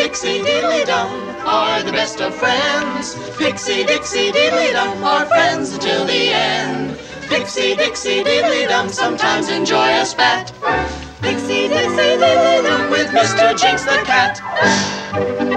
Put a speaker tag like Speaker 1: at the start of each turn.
Speaker 1: Dixie Diddly Dum are the best of friends. Pixie, Dixie, Diddly Dum are friends till the end. Pixie, Dixie, Diddly Dum sometimes enjoy a spat. Pixie, Dixie, Diddly Dum with Mr. Jinx the cat.